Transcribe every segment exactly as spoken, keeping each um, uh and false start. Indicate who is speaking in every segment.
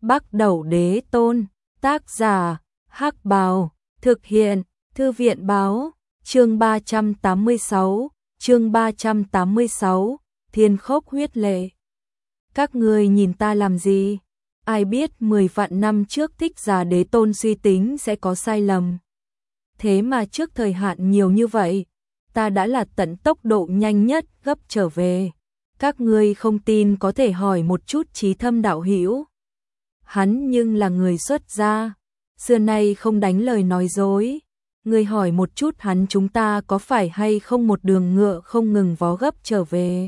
Speaker 1: Bắc Đẩu Đế Tôn, tác giả, Hắc Bào, thực hiện, Thư viện Báo, chương ba trăm tám mươi sáu, chương ba trăm tám mươi sáu, Thiên Khốc Huyết Lệ. Các ngươi nhìn ta làm gì? Ai biết mười vạn năm trước Thích Giả Đế Tôn suy tính sẽ có sai lầm. Thế mà trước thời hạn nhiều như vậy, ta đã là tận tốc độ nhanh nhất gấp trở về. Các ngươi không tin có thể hỏi một chút Trí Thâm đạo hữu. Hắn nhưng là người xuất gia, xưa nay không đánh lời nói dối. Ngươi hỏi một chút hắn chúng ta có phải hay không một đường ngựa không ngừng vó gấp trở về.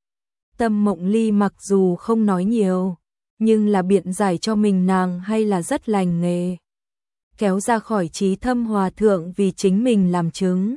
Speaker 1: Tâm Mộng Ly mặc dù không nói nhiều, nhưng là biện giải cho mình nàng hay là rất lành nghề. Kéo ra khỏi Trí Thâm hòa thượng vì chính mình làm chứng.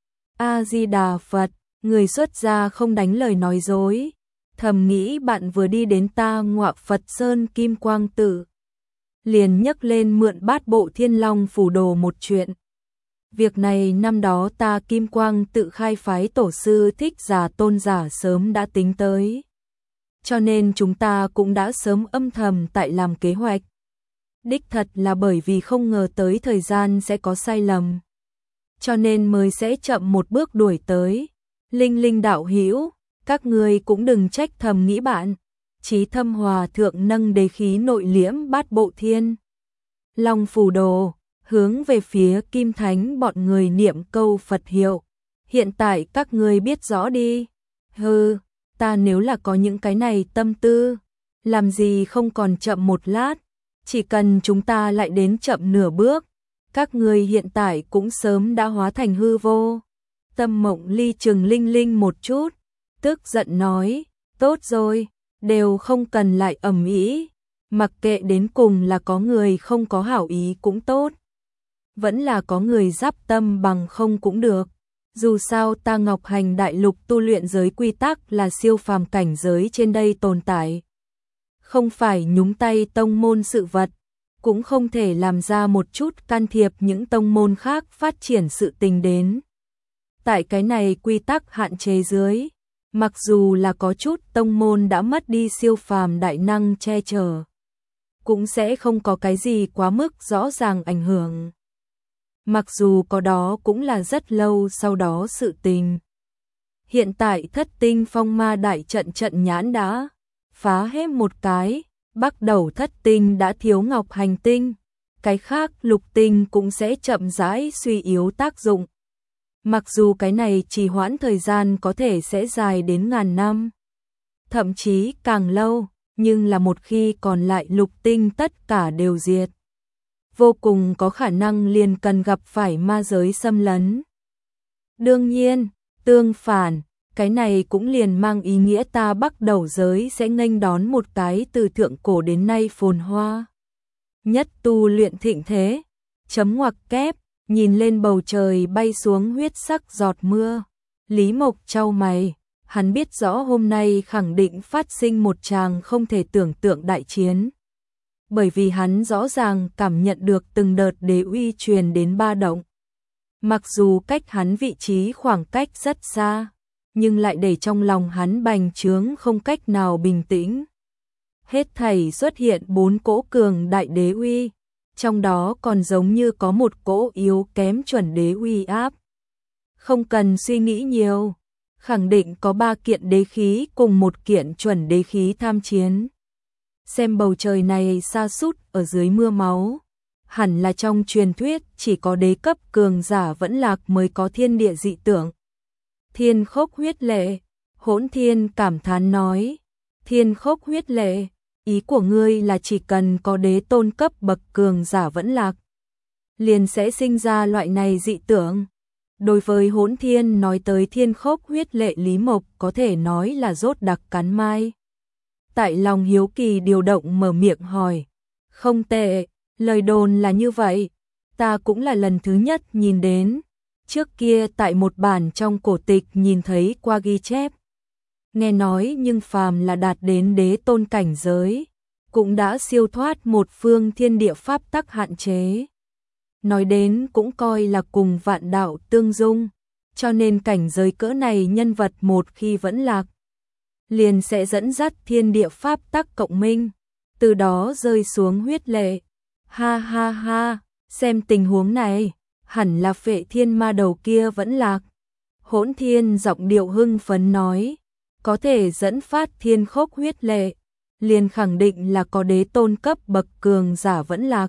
Speaker 1: A-di-đà Phật, người xuất gia không đánh lời nói dối. Thầm nghĩ bạn vừa đi đến ta Ngọa Phật Sơn Kim Quang Tự, liền nhấc lên mượn Bát Bộ Thiên Long Phủ Đồ một chuyện. Việc này năm đó ta Kim Quang Tự khai phái tổ sư Thích Giả Tôn giả sớm đã tính tới. Cho nên chúng ta cũng đã sớm âm thầm tại làm kế hoạch. Đích thật là bởi vì không ngờ tới thời gian sẽ có sai lầm, cho nên mới sẽ chậm một bước đuổi tới. Linh Linh đạo hữu, các ngươi cũng đừng trách thầm nghĩ bạn. Trí Thâm hòa thượng nâng đế khí nội liễm Bát Bộ Thiên Long Phủ Đồ, hướng về phía Kim Thánh bọn người niệm câu Phật hiệu. Hiện tại các ngươi biết rõ đi. Hừ, ta nếu là có những cái này tâm tư, làm gì không còn chậm một lát. Chỉ cần chúng ta lại đến chậm nửa bước, các ngươi hiện tại cũng sớm đã hóa thành hư vô. Tâm Mộng Ly chừng Linh Linh một chút, tức giận nói, tốt rồi, đều không cần lại ầm ĩ, mặc kệ đến cùng là có người không có hảo ý cũng tốt, vẫn là có người giáp tâm bằng không cũng được. Dù sao ta Ngọc Hành Đại Lục tu luyện giới quy tắc là siêu phàm cảnh giới trên đây tồn tại. Không phải nhúng tay tông môn sự vật, cũng không thể làm ra một chút can thiệp những tông môn khác phát triển sự tình đến. Tại cái này quy tắc hạn chế dưới, mặc dù là có chút tông môn đã mất đi siêu phàm đại năng che chở, cũng sẽ không có cái gì quá mức rõ ràng ảnh hưởng. Mặc dù có đó cũng là rất lâu sau đó sự tình. Hiện tại Thất Tinh Phong Ma đại trận trận nhãn đã phá hết một cái, Bắc Đẩu Thất Tinh đã thiếu Ngọc Hành Tinh, cái khác Lục Tinh cũng sẽ chậm rãi suy yếu tác dụng. Mặc dù cái này trì hoãn thời gian có thể sẽ dài đến ngàn năm, thậm chí càng lâu, nhưng là một khi còn lại Lục Tinh tất cả đều diệt, vô cùng có khả năng liền cần gặp phải ma giới xâm lấn. Đương nhiên, tương phản, cái này cũng liền mang ý nghĩa ta Bắc Đẩu giới sẽ nghênh đón một cái từ thượng cổ đến nay phồn hoa nhất tu luyện thịnh thế. Chấm ngoặc kép, nhìn lên bầu trời bay xuống huyết sắc giọt mưa, Lý Mộc chau mày, hắn biết rõ hôm nay khẳng định phát sinh một tràng không thể tưởng tượng đại chiến. Bởi vì hắn rõ ràng cảm nhận được từng đợt đế uy truyền đến ba động. Mặc dù cách hắn vị trí khoảng cách rất xa, nhưng lại để trong lòng hắn bành trướng không cách nào bình tĩnh. Hết thảy xuất hiện bốn cỗ cường đại đế uy, trong đó còn giống như có một cỗ yếu kém chuẩn đế uy áp. Không cần suy nghĩ nhiều, khẳng định có ba kiện đế khí cùng một kiện chuẩn đế khí tham chiến. Xem bầu trời này sa sút ở dưới mưa máu, hẳn là trong truyền thuyết chỉ có đế cấp cường giả vẫn lạc mới có thiên địa dị tượng. Thiên Khốc Huyết Lệ, Hỗn Thiên cảm thán nói, Thiên Khốc Huyết Lệ, ý của ngươi là chỉ cần có đế tôn cấp bậc cường giả vẫn lạc, liền sẽ sinh ra loại này dị tượng. Đối với Hỗn Thiên nói tới Thiên Khốc Huyết Lệ, Lý Mộc có thể nói là rốt đặc cắn mai. Tại lòng hiếu kỳ điều động mở miệng hỏi, không tệ, lời đồn là như vậy, ta cũng là lần thứ nhất nhìn đến. Trước kia tại một bản trong cổ tịch nhìn thấy qua ghi chép. Nghe nói nhưng phàm là đạt đến đế tôn cảnh giới, cũng đã siêu thoát một phương thiên địa pháp tắc hạn chế. Nói đến cũng coi là cùng vạn đạo tương dung, cho nên cảnh giới cỡ này nhân vật một khi vẫn lạc, liền sẽ dẫn dắt thiên địa pháp tắc cộng minh, từ đó rơi xuống huyết lệ. Ha ha ha, xem tình huống này, hẳn là Phệ Thiên ma đầu kia vẫn lạc. Hỗn Thiên giọng điệu hưng phấn nói, có thể dẫn phát thiên khốc huyết lệ, liền khẳng định là có đế tôn cấp bậc cường giả vẫn lạc.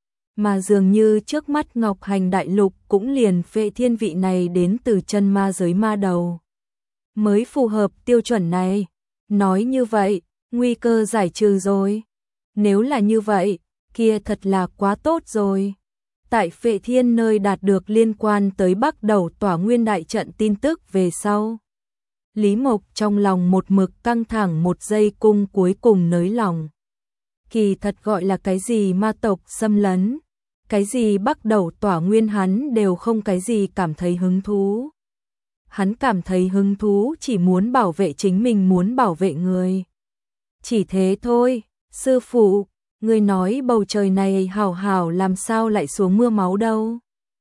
Speaker 1: Mà dường như trước mắt Ngọc Hành Đại Lục cũng liền Phệ Thiên vị này đến từ chân ma giới ma đầu mới phù hợp tiêu chuẩn này. Nói như vậy, nguy cơ giải trừ rồi. Nếu là như vậy, kia thật là quá tốt rồi. Tại Phệ Thiên nơi đạt được liên quan tới Bắc Đầu Tỏa Nguyên đại trận tin tức về sau, Lý Mộc trong lòng một mực căng thẳng, một giây cung cuối cùng nới lòng. Kỳ thật gọi là cái gì ma tộc xâm lấn, cái gì Bắc Đầu Tỏa Nguyên hắn đều không cái gì cảm thấy hứng thú. Hắn cảm thấy hứng thú chỉ muốn bảo vệ chính mình, muốn bảo vệ người. Chỉ thế thôi. Sư phụ, người nói bầu trời này hảo hảo làm sao lại xuống mưa máu đâu?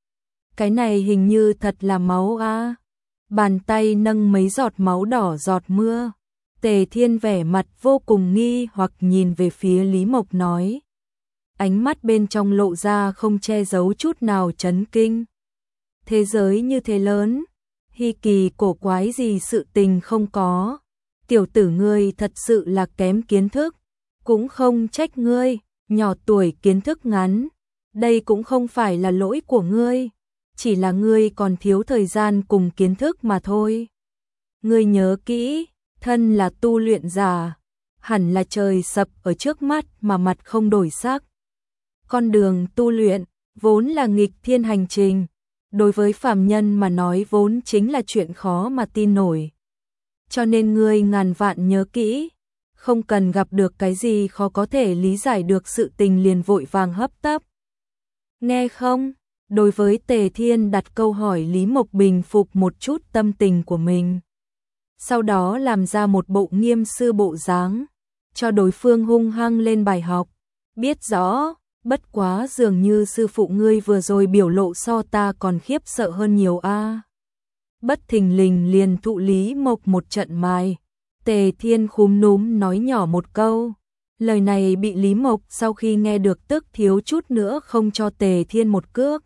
Speaker 1: Cái này hình như thật là máu a. À. Bàn tay nâng mấy giọt máu đỏ giọt mưa. Tề Thiên vẻ mặt vô cùng nghi hoặc nhìn về phía Lý Mộc nói. Ánh mắt bên trong lộ ra không che giấu chút nào chấn kinh. Thế giới như thế lớn, hi kỳ cổ quái gì sự tình không có. Tiểu tử ngươi thật sự là kém kiến thức. Cũng không trách ngươi, nhỏ tuổi kiến thức ngắn. Đây cũng không phải là lỗi của ngươi. Chỉ là ngươi còn thiếu thời gian cùng kiến thức mà thôi. Ngươi nhớ kỹ, thân là tu luyện giả, hẳn là trời sập ở trước mắt mà mặt không đổi sắc. Con đường tu luyện vốn là nghịch thiên hành trình, đối với phàm nhân mà nói vốn chính là chuyện khó mà tin nổi. Cho nên ngươi ngàn vạn nhớ kỹ, không cần gặp được cái gì khó có thể lý giải được sự tình liền vội vàng hấp tấp. Nghe không? Đối với Tề Thiên đặt câu hỏi, Lý Mộc bình phục một chút tâm tình của mình. Sau đó làm ra một bộ nghiêm sư bộ dáng, cho đối phương hung hăng lên bài học. Biết rõ, bất quá dường như sư phụ ngươi vừa rồi biểu lộ so ta còn khiếp sợ hơn nhiều a. À. Bất thình lình liền thụ Lý Mộc một trận mài. Tề Thiên khúm núm nói nhỏ một câu. Lời này bị Lý Mộc sau khi nghe được tức thiếu chút nữa không cho Tề Thiên một cước.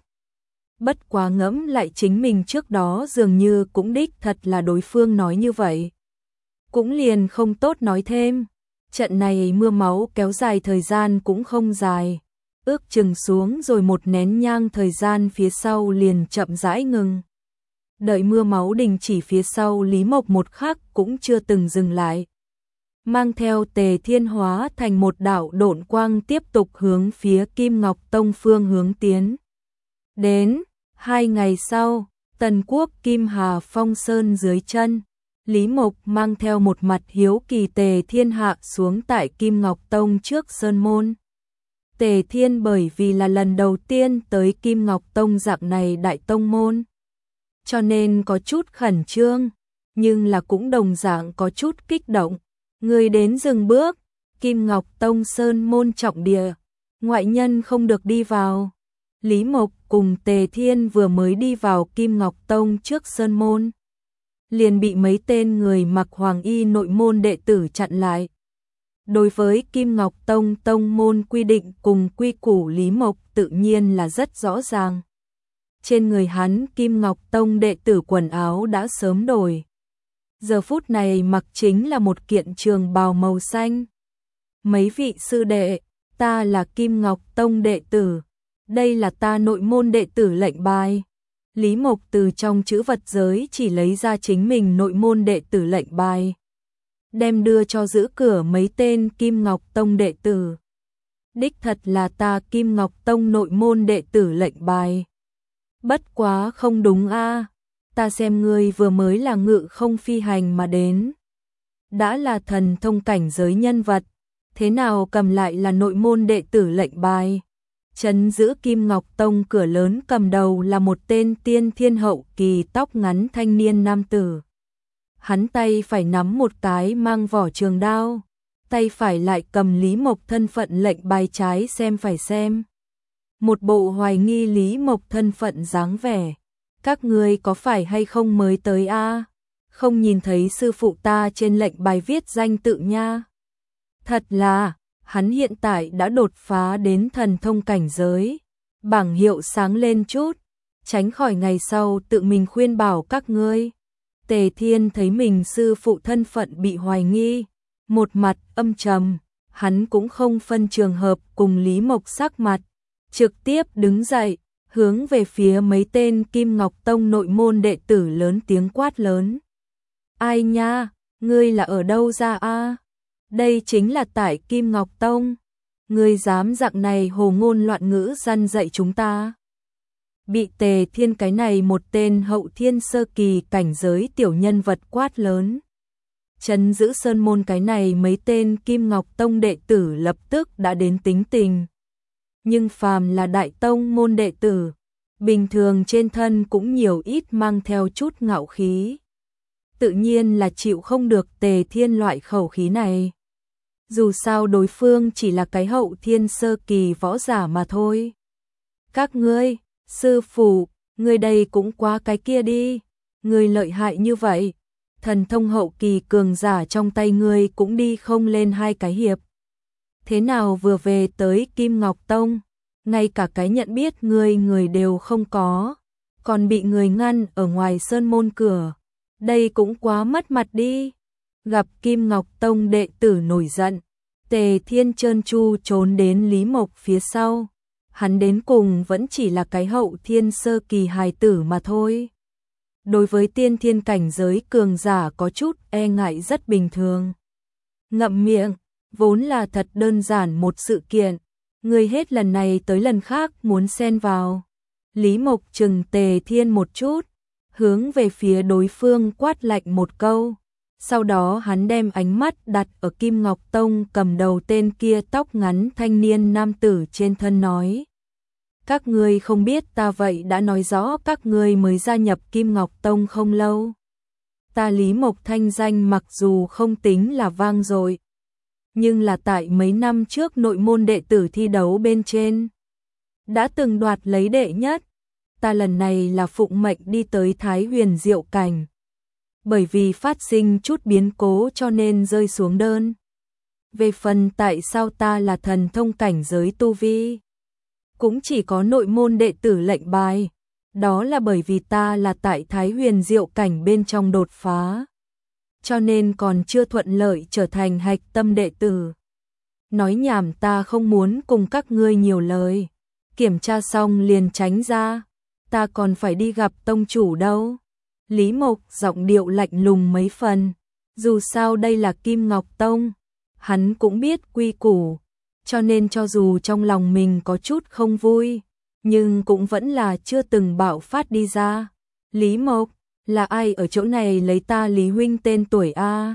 Speaker 1: Bất quá ngẫm lại chính mình trước đó dường như cũng đích thật là đối phương nói như vậy. Cũng liền không tốt nói thêm. Trận này mưa máu kéo dài thời gian cũng không dài. Ước chừng xuống rồi một nén nhang thời gian phía sau liền chậm rãi ngừng. Đợi mưa máu đình chỉ phía sau, Lý Mộc một khắc cũng chưa từng dừng lại. Mang theo Tề Thiên hóa thành một đạo độn quang tiếp tục hướng phía Kim Ngọc Tông phương hướng tiến. Đến, hai ngày sau, Tần Quốc Kim Hà Phong Sơn dưới chân, Lý Mộc mang theo một mặt hiếu kỳ Tề Thiên hạ xuống tại Kim Ngọc Tông trước sơn môn. Tề Thiên bởi vì là lần đầu tiên tới Kim Ngọc Tông dạng này đại tông môn, cho nên có chút khẩn trương, nhưng là cũng đồng dạng có chút kích động. Người đến dừng bước, Kim Ngọc Tông sơn môn trọng địa, ngoại nhân không được đi vào. Lý Mộc cùng Tề Thiên vừa mới đi vào Kim Ngọc Tông trước sơn môn, liền bị mấy tên người mặc hoàng y nội môn đệ tử chặn lại. Đối với Kim Ngọc Tông tông môn quy định cùng quy củ, Lý Mộc tự nhiên là rất rõ ràng. Trên người hắn Kim Ngọc Tông đệ tử quần áo đã sớm đổi. Giờ phút này mặc chính là một kiện trường bào màu xanh. Mấy vị sư đệ, ta là Kim Ngọc Tông đệ tử. Đây là ta nội môn đệ tử lệnh bài. Lý Mộc từ trong chữ vật giới chỉ lấy ra chính mình nội môn đệ tử lệnh bài, đem đưa cho giữ cửa mấy tên Kim Ngọc Tông đệ tử. Đích thật là ta Kim Ngọc Tông nội môn đệ tử lệnh bài. Bất quá không đúng a, à. Ta xem ngươi vừa mới là ngự không phi hành mà đến, đã là thần thông cảnh giới nhân vật, thế nào cầm lại là nội môn đệ tử lệnh bài? Trấn giữ Kim Ngọc Tông cửa lớn cầm đầu là một tên tiên thiên hậu kỳ tóc ngắn thanh niên nam tử. Hắn tay phải nắm một cái mang vỏ trường đao, tay phải lại cầm Lý Mộc thân phận lệnh bài trái xem phải xem. Một bộ hoài nghi Lý Mộc thân phận dáng vẻ. Các ngươi có phải hay không mới tới a? À? Không nhìn thấy sư phụ ta trên lệnh bài viết danh tự nha. Thật là, hắn hiện tại đã đột phá đến thần thông cảnh giới. Bảng hiệu sáng lên chút, tránh khỏi ngày sau tự mình khuyên bảo các ngươi. Tề Thiên thấy mình sư phụ thân phận bị hoài nghi, một mặt âm trầm, hắn cũng không phân trường hợp cùng Lý Mộc sắc mặt, trực tiếp đứng dậy, hướng về phía mấy tên Kim Ngọc Tông nội môn đệ tử lớn tiếng quát lớn. Ai nha, ngươi là ở đâu ra a? Đây chính là tại Kim Ngọc Tông. Ngươi dám dạng này hồ ngôn loạn ngữ răn dạy chúng ta. Bị Tề Thiên cái này một tên hậu thiên sơ kỳ cảnh giới tiểu nhân vật quát lớn. Trấn giữ sơn môn cái này mấy tên Kim Ngọc Tông đệ tử lập tức đã đến tính tình. Nhưng phàm là đại tông môn đệ tử, bình thường trên thân cũng nhiều ít mang theo chút ngạo khí. Tự nhiên là chịu không được Tề Thiên loại khẩu khí này. Dù sao đối phương chỉ là cái hậu thiên sơ kỳ võ giả mà thôi. Các ngươi, sư phụ, ngươi đây cũng quá cái kia đi. Ngươi lợi hại như vậy, thần thông hậu kỳ cường giả trong tay ngươi cũng đi không lên hai cái hiệp. Thế nào vừa về tới Kim Ngọc Tông, ngay cả cái nhận biết ngươi người đều không có, còn bị người ngăn ở ngoài sơn môn cửa. Đây cũng quá mất mặt đi. Gặp Kim Ngọc Tông đệ tử nổi giận, Tề Thiên trơn tru trốn đến Lý Mộc phía sau. Hắn đến cùng vẫn chỉ là cái hậu thiên sơ kỳ hài tử mà thôi. Đối với tiên thiên cảnh giới cường giả có chút e ngại rất bình thường. Ngậm miệng, vốn là thật đơn giản một sự kiện. Người hết lần này tới lần khác muốn xen vào. Lý Mộc trừng Tề Thiên một chút, hướng về phía đối phương quát lạnh một câu. Sau đó hắn đem ánh mắt đặt ở Kim Ngọc Tông cầm đầu tên kia tóc ngắn thanh niên nam tử trên thân nói. Các ngươi không biết ta vậy đã nói rõ các ngươi mới gia nhập Kim Ngọc Tông không lâu. Ta Lý Mộc thanh danh mặc dù không tính là vang dội, nhưng là tại mấy năm trước nội môn đệ tử thi đấu bên trên đã từng đoạt lấy đệ nhất. Ta lần này là phụng mệnh đi tới Thái Huyền Diệu Cảnh. Bởi vì phát sinh chút biến cố cho nên rơi xuống đơn. Về phần tại sao ta là thần thông cảnh giới tu vi, cũng chỉ có nội môn đệ tử lệnh bài. Đó là bởi vì ta là tại Thái Huyền Diệu Cảnh bên trong đột phá, cho nên còn chưa thuận lợi trở thành hạch tâm đệ tử. Nói nhảm, ta không muốn cùng các ngươi nhiều lời. Kiểm tra xong liền tránh ra. Ta còn phải đi gặp tông chủ đâu. Lý Mộc giọng điệu lạnh lùng mấy phần. Dù sao đây là Kim Ngọc Tông, hắn cũng biết quy củ, cho nên cho dù trong lòng mình có chút không vui, nhưng cũng vẫn là chưa từng bạo phát đi ra. Lý Mộc, là ai ở chỗ này lấy ta Lý huynh tên tuổi a?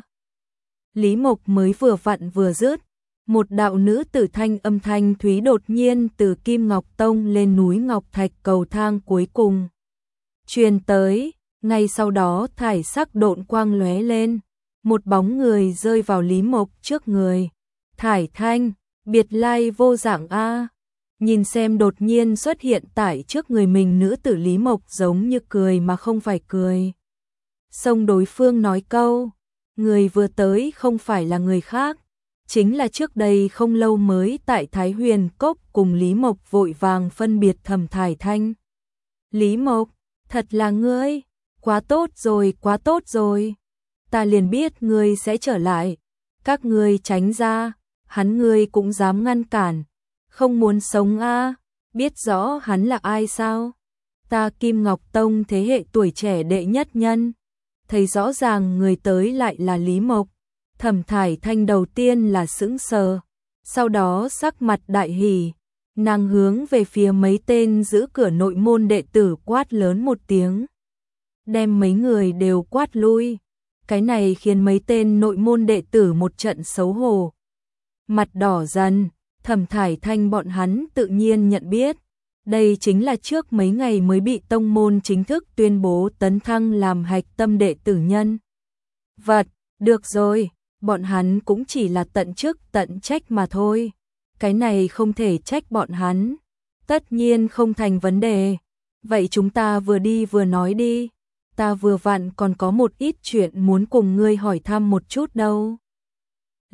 Speaker 1: Lý Mộc mới vừa vặn vừa dứt, một đạo nữ tử thanh âm thanh thúy đột nhiên từ Kim Ngọc Tông lên núi Ngọc Thạch cầu thang cuối cùng truyền tới. Ngay sau đó thải sắc độn quang lóe lên, một bóng người rơi vào Lý Mộc trước người. Thải Thanh, biệt lai vô dạng a. Nhìn xem đột nhiên xuất hiện tại trước người mình nữ tử, Lý Mộc giống như cười mà không phải cười. Xong đối phương nói câu, người vừa tới không phải là người khác, chính là trước đây không lâu mới tại Thái Huyền Cốc cùng Lý Mộc vội vàng phân biệt Thẩm Thải Thanh. Lý Mộc, thật là ngươi, quá tốt rồi, quá tốt rồi. Ta liền biết ngươi sẽ trở lại. Các ngươi tránh ra, hắn ngươi cũng dám ngăn cản. Không muốn sống a? À? Biết rõ hắn là ai sao? Ta Kim Ngọc Tông thế hệ tuổi trẻ đệ nhất nhân. Thấy rõ ràng người tới lại là Lý Mộc. Thẩm Thải Thanh đầu tiên là sững sờ, sau đó sắc mặt đại hỉ, nàng hướng về phía mấy tên giữ cửa nội môn đệ tử quát lớn một tiếng, đem mấy người đều quát lui. Cái này khiến mấy tên nội môn đệ tử một trận xấu hổ, mặt đỏ dần. Thẩm Thải Thanh bọn hắn tự nhiên nhận biết, đây chính là trước mấy ngày mới bị tông môn chính thức tuyên bố tấn thăng làm hạch tâm đệ tử nhân vật. Được rồi, bọn hắn cũng chỉ là tận chức tận trách mà thôi. Cái này không thể trách bọn hắn. Tất nhiên không thành vấn đề. Vậy chúng ta vừa đi vừa nói đi. Ta vừa vặn còn có một ít chuyện muốn cùng ngươi hỏi thăm một chút đâu.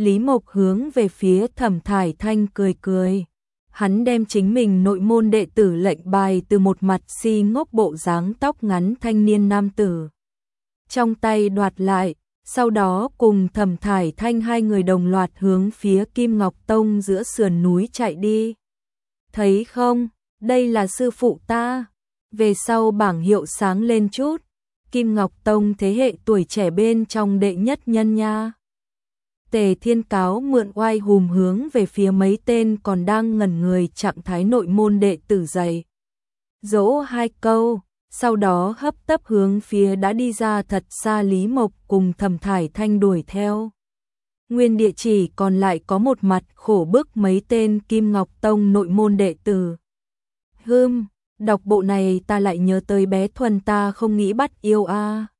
Speaker 1: Lý Mộc hướng về phía Thẩm Thải Thanh cười cười. Hắn đem chính mình nội môn đệ tử lệnh bài từ một mặt si ngốc bộ dáng tóc ngắn thanh niên nam tử trong tay đoạt lại, sau đó cùng Thẩm Thải Thanh hai người đồng loạt hướng phía Kim Ngọc Tông giữa sườn núi chạy đi. Thấy không, đây là sư phụ ta. Về sau bảng hiệu sáng lên chút, Kim Ngọc Tông thế hệ tuổi trẻ bên trong đệ nhất nhân nha. Tề Thiên cáo mượn oai hùm hướng về phía mấy tên còn đang ngẩn người trạng thái nội môn đệ tử dày. Dỗ hai câu, sau đó hấp tấp hướng phía đã đi ra thật xa Lý Mộc cùng Thẩm Thải Thanh đuổi theo. Nguyên địa chỉ còn lại có một mặt khổ bức mấy tên Kim Ngọc Tông nội môn đệ tử. Hưm, đọc bộ này ta lại nhớ tới bé Thuần ta không nghĩ bắt yêu a.